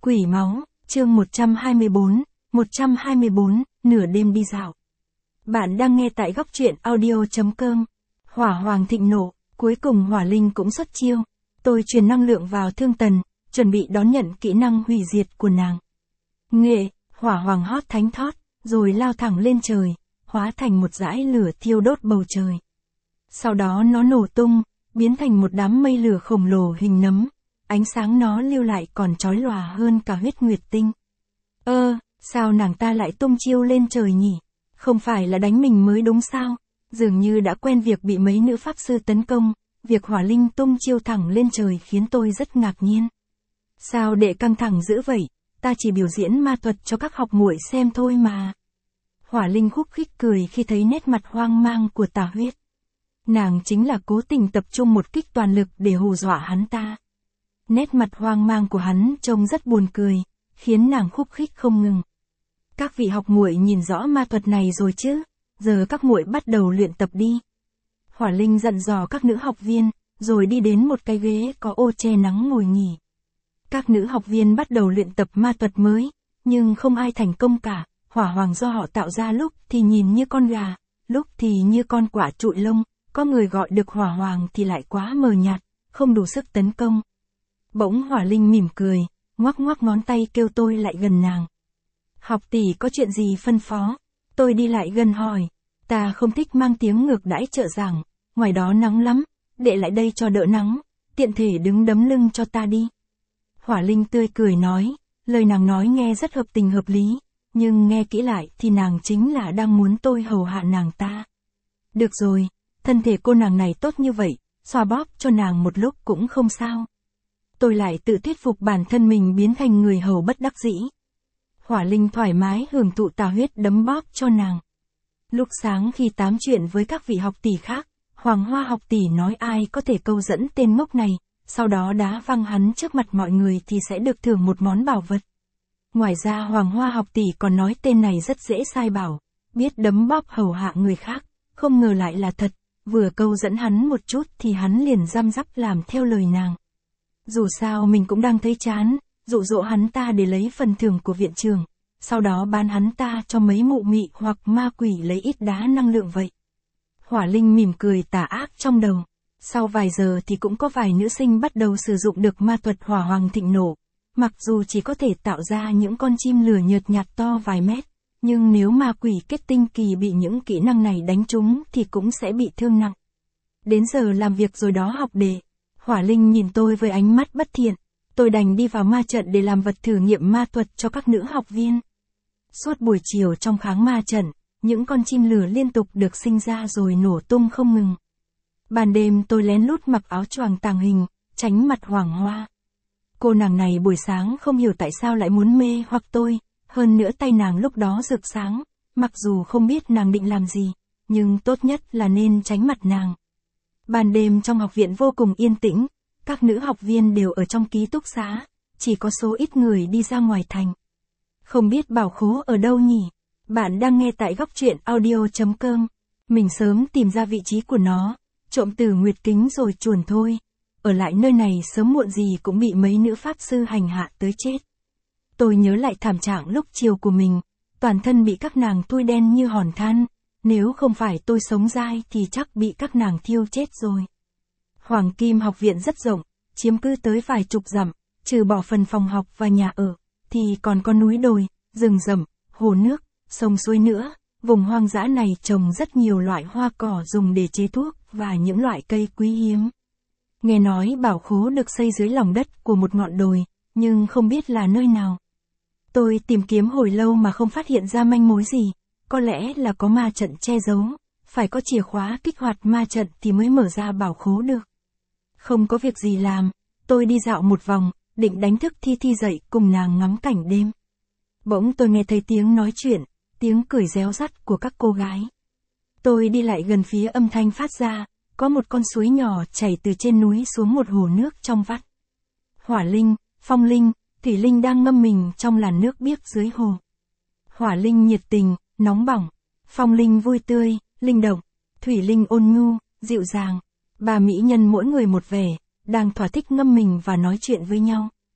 Quỷ máu, chương 124, nửa đêm đi dạo. Bạn đang nghe tại góc truyện audio.com. Hỏa hoàng thịnh nộ, cuối cùng hỏa linh cũng xuất chiêu. Tôi truyền năng lượng vào Thương Tần, chuẩn bị đón nhận kỹ năng hủy diệt của nàng. Nghệ, hỏa hoàng hót thánh thót, rồi lao thẳng lên trời, hóa thành một dải lửa thiêu đốt bầu trời. Sau đó nó nổ tung, biến thành một đám mây lửa khổng lồ hình nấm. Ánh sáng nó lưu lại còn chói lòa hơn cả huyết nguyệt tinh. Sao nàng ta lại tung chiêu lên trời nhỉ? Không phải là đánh mình mới đúng sao? Dường như đã quen việc bị mấy nữ pháp sư tấn công, việc hỏa linh tung chiêu thẳng lên trời khiến tôi rất ngạc nhiên. Sao đệ căng thẳng dữ vậy? Ta chỉ biểu diễn ma thuật cho các học muội xem thôi mà. Hỏa linh khúc khích cười khi thấy nét mặt hoang mang của Tà Huyết. Nàng chính là cố tình tập trung một kích toàn lực để hù dọa hắn ta. Nét mặt hoang mang của hắn trông rất buồn cười, khiến nàng khúc khích không ngừng. Các vị học muội nhìn rõ ma thuật này rồi chứ, giờ các muội bắt đầu luyện tập đi. Hỏa linh dặn dò các nữ học viên, rồi đi đến một cái ghế có ô che nắng ngồi nghỉ. Các nữ học viên bắt đầu luyện tập ma thuật mới, nhưng không ai thành công cả. Hỏa hoàng do họ tạo ra lúc thì nhìn như con gà, lúc thì như con quả trụi lông, có người gọi được hỏa hoàng thì lại quá mờ nhạt, không đủ sức tấn công. Bỗng hỏa linh mỉm cười, ngoắc ngoắc ngón tay kêu tôi lại gần nàng. Học tỷ có chuyện gì phân phó? Tôi đi lại gần hỏi. Ta không thích mang tiếng ngược đãi trợ giảng, ngoài đó nắng lắm, đệ lại đây cho đỡ nắng, tiện thể đứng đấm lưng cho ta đi. Hỏa linh tươi cười nói, lời nàng nói nghe rất hợp tình hợp lý, nhưng nghe kỹ lại thì nàng chính là đang muốn tôi hầu hạ nàng ta. Được rồi, thân thể cô nàng này tốt như vậy, xoa bóp cho nàng một lúc cũng không sao. Tôi lại tự thuyết phục bản thân mình biến thành người hầu bất đắc dĩ. Hỏa linh thoải mái hưởng thụ Tà Huyết đấm bóp cho nàng. Lúc sáng khi tám chuyện với các vị học tỷ khác, Hoàng Hoa học tỷ nói ai có thể câu dẫn tên ngốc này, sau đó đá văng hắn trước mặt mọi người thì sẽ được thưởng một món bảo vật. Ngoài ra Hoàng Hoa học tỷ còn nói tên này rất dễ sai bảo, biết đấm bóp hầu hạ người khác, không ngờ lại là thật, vừa câu dẫn hắn một chút thì hắn liền răm rắp làm theo lời nàng. Dù sao mình cũng đang thấy chán, dụ dỗ hắn ta để lấy phần thưởng của viện trưởng, sau đó bán hắn ta cho mấy mụ mị hoặc ma quỷ lấy ít đá năng lượng vậy. Hỏa linh mỉm cười tà ác trong đầu. Sau vài giờ thì cũng có vài nữ sinh bắt đầu sử dụng được ma thuật hỏa hoàng thịnh nộ. Mặc dù chỉ có thể tạo ra những con chim lửa nhợt nhạt to vài mét, nhưng nếu ma quỷ kết tinh kỳ bị những kỹ năng này đánh trúng thì cũng sẽ bị thương nặng. Đến giờ làm việc rồi đó học đệ. Hỏa linh nhìn tôi với ánh mắt bất thiện. Tôi đành đi vào ma trận để làm vật thử nghiệm ma thuật cho các nữ học viên. Suốt buổi chiều trong kháng ma trận, những con chim lửa liên tục được sinh ra rồi nổ tung không ngừng. Ban đêm tôi lén lút mặc áo choàng tàng hình, tránh mặt Hoàng Hoa. Cô nàng này buổi sáng không hiểu tại sao lại muốn mê hoặc tôi, hơn nữa tay nàng lúc đó rực sáng, mặc dù không biết nàng định làm gì, nhưng tốt nhất là nên tránh mặt nàng. Ban đêm trong học viện vô cùng yên tĩnh, các nữ học viên đều ở trong ký túc xá, chỉ có số ít người đi ra ngoài thành. Không biết bảo khố ở đâu nhỉ? Bạn đang nghe tại góc truyện audio.com. Mình sớm tìm ra vị trí của nó, trộm từ nguyệt kính rồi chuồn thôi. Ở lại nơi này sớm muộn gì cũng bị mấy nữ pháp sư hành hạ tới chết. Tôi nhớ lại thảm trạng lúc chiều của mình, toàn thân bị các nàng thui đen như hòn than. Nếu không phải tôi sống dai thì chắc bị các nàng thiêu chết rồi. Hoàng Kim học viện rất rộng, chiếm cứ tới vài chục dặm, trừ bỏ phần phòng học và nhà ở, thì còn có núi đồi, rừng rậm, hồ nước, sông suối nữa. Vùng hoang dã này trồng rất nhiều loại hoa cỏ dùng để chế thuốc và những loại cây quý hiếm. Nghe nói bảo khố được xây dưới lòng đất của một ngọn đồi, nhưng không biết là nơi nào. Tôi tìm kiếm hồi lâu mà không phát hiện ra manh mối gì, có lẽ là có ma trận che giấu, phải có chìa khóa kích hoạt ma trận thì mới mở ra bảo khố được. Không có việc gì làm, tôi đi dạo một vòng, định đánh thức Thi Thi dậy cùng nàng ngắm cảnh đêm. Bỗng tôi nghe thấy tiếng nói chuyện, tiếng cười réo rắt của các cô gái. Tôi đi lại gần phía âm thanh phát ra, có một con suối nhỏ chảy từ trên núi xuống một hồ nước trong vắt. Hỏa linh, phong linh, thủy linh đang ngâm mình trong làn nước biếc dưới hồ. Hỏa linh nhiệt tình, nóng bỏng, phong linh vui tươi, linh động, thủy linh ôn nhu, dịu dàng. Ba mỹ nhân mỗi người một vẻ, đang thỏa thích ngâm mình và nói chuyện với nhau.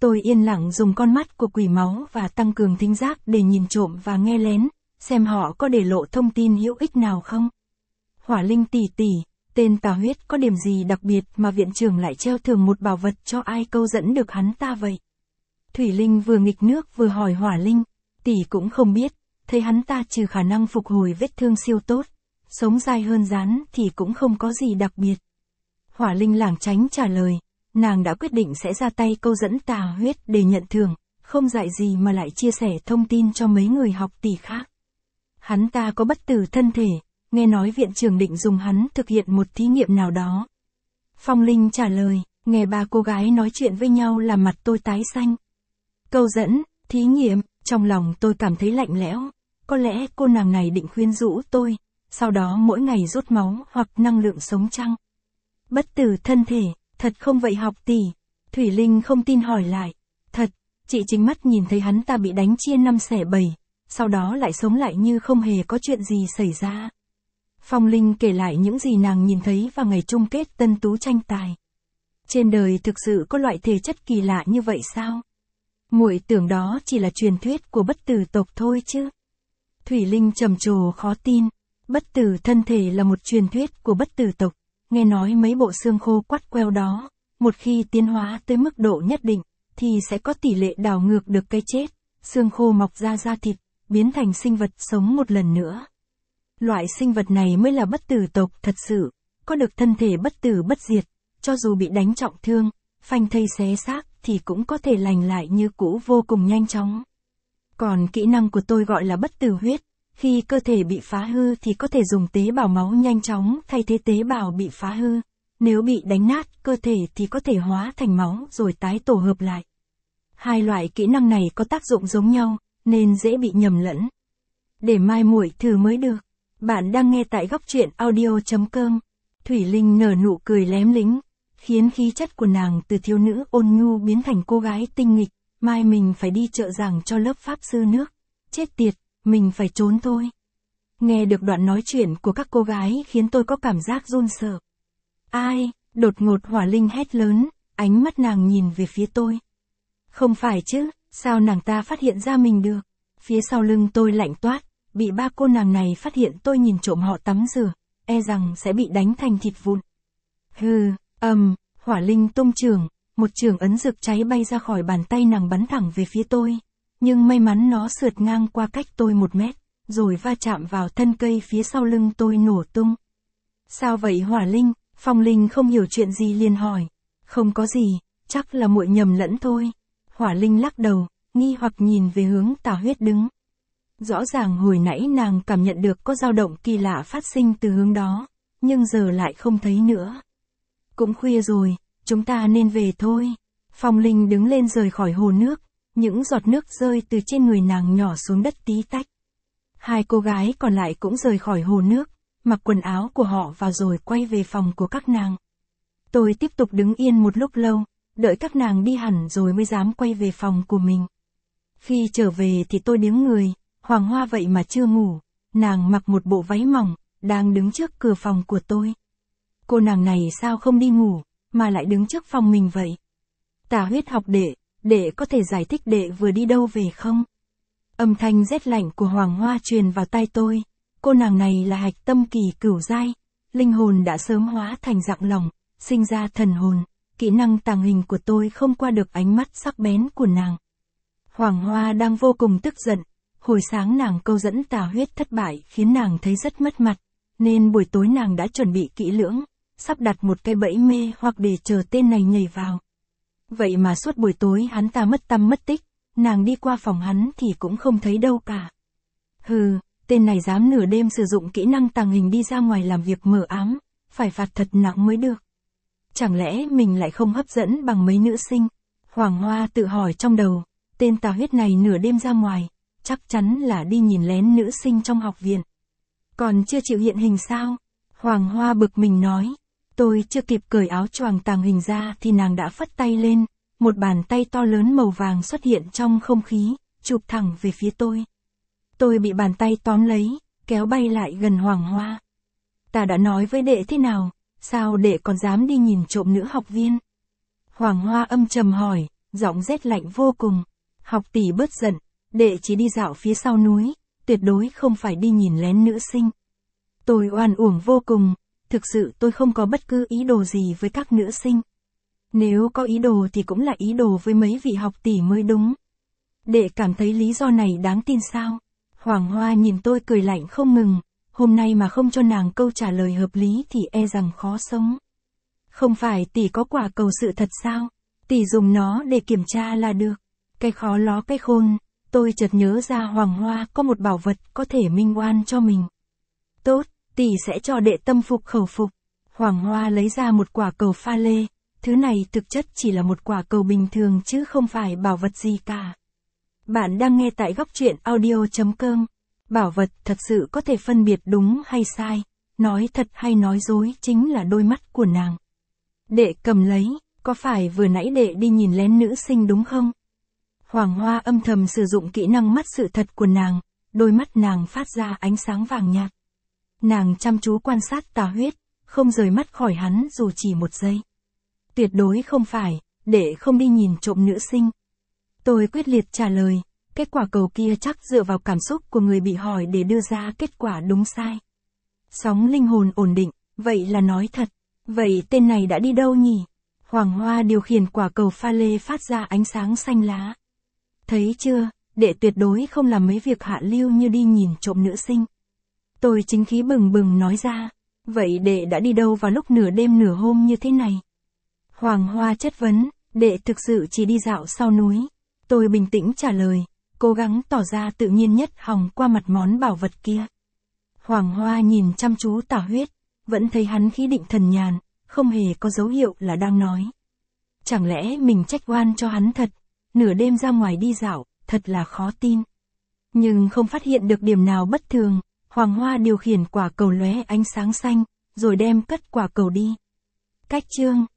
Tôi yên lặng dùng con mắt của quỷ máu và tăng cường thính giác để nhìn trộm và nghe lén, xem họ có để lộ thông tin hữu ích nào không. Hỏa Linh tỷ tỷ, tên Tà Huyết có điểm gì đặc biệt mà viện trưởng lại treo thưởng một bảo vật cho ai câu dẫn được hắn ta vậy? Thủy Linh vừa nghịch nước vừa hỏi Hỏa Linh, tỷ cũng không biết, thấy hắn ta trừ khả năng phục hồi vết thương siêu tốt, sống dài hơn rắn thì cũng không có gì đặc biệt. Hỏa Linh lảng tránh trả lời, nàng đã quyết định sẽ ra tay câu dẫn Tà Huyết để nhận thưởng, không dạy gì mà lại chia sẻ thông tin cho mấy người học tỷ khác. Hắn ta có bất tử thân thể, nghe nói viện trưởng định dùng hắn thực hiện một thí nghiệm nào đó. Phong Linh trả lời, nghe ba cô gái nói chuyện với nhau làm mặt tôi tái xanh. Câu dẫn, thí nghiệm, trong lòng tôi cảm thấy lạnh lẽo, có lẽ cô nàng này định khuyên rũ tôi, sau đó mỗi ngày rút máu hoặc năng lượng sống chăng? Bất tử thân thể, thật không vậy học tỷ? Thủy Linh không tin hỏi lại, thật, chị chính mắt nhìn thấy hắn ta bị đánh chia 5 xẻ 7, sau đó lại sống lại như không hề có chuyện gì xảy ra. Phong Linh kể lại những gì nàng nhìn thấy vào ngày chung kết tân tú tranh tài. Trên đời thực sự có loại thể chất kỳ lạ như vậy sao? Muội tưởng đó chỉ là truyền thuyết của bất tử tộc thôi chứ. Thủy Linh trầm trồ khó tin, bất tử thân thể là một truyền thuyết của bất tử tộc, nghe nói mấy bộ xương khô quắt queo đó, một khi tiến hóa tới mức độ nhất định, thì sẽ có tỷ lệ đảo ngược được cái chết, xương khô mọc ra da thịt, biến thành sinh vật sống một lần nữa. Loại sinh vật này mới là bất tử tộc thật sự, có được thân thể bất tử bất diệt, cho dù bị đánh trọng thương, phanh thây xé xác thì cũng có thể lành lại như cũ vô cùng nhanh chóng. Còn kỹ năng của tôi gọi là bất tử huyết, khi cơ thể bị phá hư thì có thể dùng tế bào máu nhanh chóng thay thế tế bào bị phá hư, nếu bị đánh nát cơ thể thì có thể hóa thành máu rồi tái tổ hợp lại. Hai loại kỹ năng này có tác dụng giống nhau, nên dễ bị nhầm lẫn. Để mai muội thử mới được. Bạn đang nghe tại góc truyện audio.com. Thủy Linh nở nụ cười lém lính, khiến khí chất của nàng từ thiếu nữ ôn nhu biến thành cô gái tinh nghịch. Mai mình phải đi trợ giảng cho lớp pháp sư nước. Chết tiệt, mình phải trốn thôi. Nghe được đoạn nói chuyện của các cô gái khiến tôi có cảm giác run sợ. Ai? Đột ngột Hỏa Linh hét lớn, ánh mắt nàng nhìn về phía tôi. Không phải chứ, sao nàng ta phát hiện ra mình được? Phía sau lưng tôi lạnh toát, bị ba cô nàng này phát hiện tôi nhìn trộm họ tắm rửa, e rằng sẽ bị đánh thành thịt vụn. Hừ, Hỏa Linh tung chưởng, một chưởng ấn rực cháy bay ra khỏi bàn tay nàng bắn thẳng về phía tôi. Nhưng may mắn nó sượt ngang qua cách tôi 1 mét, rồi va chạm vào thân cây phía sau lưng tôi nổ tung. Sao vậy Hỏa Linh? Phong Linh không hiểu chuyện gì liền hỏi. Không có gì, chắc là muội nhầm lẫn thôi. Hỏa Linh lắc đầu, nghi hoặc nhìn về hướng Tà Huyết đứng. Rõ ràng hồi nãy nàng cảm nhận được có dao động kỳ lạ phát sinh từ hướng đó, nhưng giờ lại không thấy nữa. Cũng khuya rồi, chúng ta nên về thôi. Phong Linh đứng lên rời khỏi hồ nước, những giọt nước rơi từ trên người nàng nhỏ xuống đất tí tách. Hai cô gái còn lại cũng rời khỏi hồ nước, mặc quần áo của họ vào rồi quay về phòng của các nàng. Tôi tiếp tục đứng yên một lúc lâu, đợi các nàng đi hẳn rồi mới dám quay về phòng của mình. Khi trở về thì tôi điếng người, Hoàng Hoa vậy mà chưa ngủ, nàng mặc một bộ váy mỏng, đang đứng trước cửa phòng của tôi. Cô nàng này sao không đi ngủ, mà lại đứng trước phòng mình vậy? Tà Huyết học đệ có thể giải thích đệ vừa đi đâu về không? Âm thanh rét lạnh của Hoàng Hoa truyền vào tai tôi, cô nàng này là hạch tâm kỳ cửu giai, linh hồn đã sớm hóa thành dạng lỏng, sinh ra thần hồn, kỹ năng tàng hình của tôi không qua được ánh mắt sắc bén của nàng. Hoàng Hoa đang vô cùng tức giận, hồi sáng nàng câu dẫn Tà Huyết thất bại khiến nàng thấy rất mất mặt, nên buổi tối nàng đã chuẩn bị kỹ lưỡng, sắp đặt một cái bẫy mê hoặc để chờ tên này nhảy vào. Vậy mà suốt buổi tối hắn ta mất tăm mất tích, nàng đi qua phòng hắn thì cũng không thấy đâu cả. Hừ, tên này dám nửa đêm sử dụng kỹ năng tàng hình đi ra ngoài làm việc mờ ám, phải phạt thật nặng mới được. Chẳng lẽ mình lại không hấp dẫn bằng mấy nữ sinh? Hoàng Hoa tự hỏi trong đầu, tên Tà Huyết này nửa đêm ra ngoài, chắc chắn là đi nhìn lén nữ sinh trong học viện. Còn chưa chịu hiện hình sao? Hoàng Hoa bực mình nói. Tôi chưa kịp cởi áo choàng tàng hình ra thì nàng đã phất tay lên, một bàn tay to lớn màu vàng xuất hiện trong không khí, chụp thẳng về phía tôi. Tôi bị bàn tay tóm lấy, kéo bay lại gần Hoàng Hoa. Ta đã nói với đệ thế nào, sao đệ còn dám đi nhìn trộm nữ học viên? Hoàng Hoa âm trầm hỏi, giọng rét lạnh vô cùng. Học tỷ bớt giận, đệ chỉ đi dạo phía sau núi, tuyệt đối không phải đi nhìn lén nữ sinh. Tôi oan uổng vô cùng, thực sự tôi không có bất cứ ý đồ gì với các nữ sinh. Nếu có ý đồ thì cũng là ý đồ với mấy vị học tỷ mới đúng. Đệ cảm thấy lý do này đáng tin sao? Hoàng Hoa nhìn tôi cười lạnh không ngừng, hôm nay mà không cho nàng câu trả lời hợp lý thì e rằng khó sống. Không phải tỷ có quả cầu sự thật sao? Tỷ dùng nó để kiểm tra là được. Cái khó ló cái khôn, tôi chợt nhớ ra Hoàng Hoa có một bảo vật có thể minh oan cho mình. Tốt, tỷ sẽ cho đệ tâm phục khẩu phục. Hoàng Hoa lấy ra một quả cầu pha lê, thứ này thực chất chỉ là một quả cầu bình thường chứ không phải bảo vật gì cả. Bạn đang nghe tại góc truyện audio.com. Bảo vật thật sự có thể phân biệt đúng hay sai, nói thật hay nói dối chính là đôi mắt của nàng. Đệ cầm lấy, có phải vừa nãy đệ đi nhìn lén nữ sinh đúng không? Hoàng Hoa âm thầm sử dụng kỹ năng mắt sự thật của nàng, đôi mắt nàng phát ra ánh sáng vàng nhạt. Nàng chăm chú quan sát Tà Huyết, không rời mắt khỏi hắn dù chỉ một giây. Tuyệt đối không phải, đệ không đi nhìn trộm nữ sinh. Tôi quyết liệt trả lời, kết quả cầu kia chắc dựa vào cảm xúc của người bị hỏi để đưa ra kết quả đúng sai. Sóng linh hồn ổn định, vậy là nói thật. Vậy tên này đã đi đâu nhỉ? Hoàng Hoa điều khiển quả cầu pha lê phát ra ánh sáng xanh lá. Thấy chưa, đệ tuyệt đối không làm mấy việc hạ lưu như đi nhìn trộm nữ sinh. Tôi chính khí bừng bừng nói ra, vậy đệ đã đi đâu vào lúc nửa đêm nửa hôm như thế này? Hoàng Hoa chất vấn, đệ thực sự chỉ đi dạo sau núi. Tôi bình tĩnh trả lời, cố gắng tỏ ra tự nhiên nhất hòng qua mặt món bảo vật kia. Hoàng Hoa nhìn chăm chú Tà Huyết, vẫn thấy hắn khí định thần nhàn, không hề có dấu hiệu là đang nói. Chẳng lẽ mình trách oan cho hắn thật, nửa đêm ra ngoài đi dạo, thật là khó tin. Nhưng không phát hiện được điểm nào bất thường, Hoàng Hoa điều khiển quả cầu lóe ánh sáng xanh, rồi đem cất quả cầu đi. Cách chương